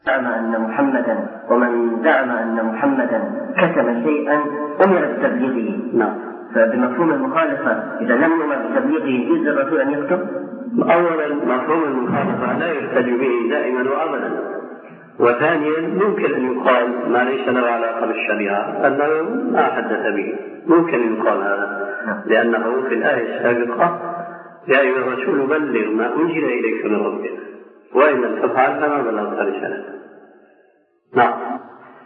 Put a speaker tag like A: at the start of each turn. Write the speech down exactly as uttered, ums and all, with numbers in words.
A: زعم أن محمدا ومن زعم أن محمدا كتم شيئا أمر بتبليغه.
B: نعم.
A: فبمفهوم المخالفة إذا لم يؤمر بتبليغه يجوز للرسول أن يكتب؟
B: أولا مفهوم المخالفة لا يحتج به دائما وأبدا، وثانيا ممكن أن يقال ما ليس له علاقة بالشريعة أنه ما حدث به، ممكن أن يقال هذا، لأنه في الآية السابقة يا أيها الرسول بلغ ما أنزل إليك من ربك وإن لم تفعل فما بلغت رسالته. نعم.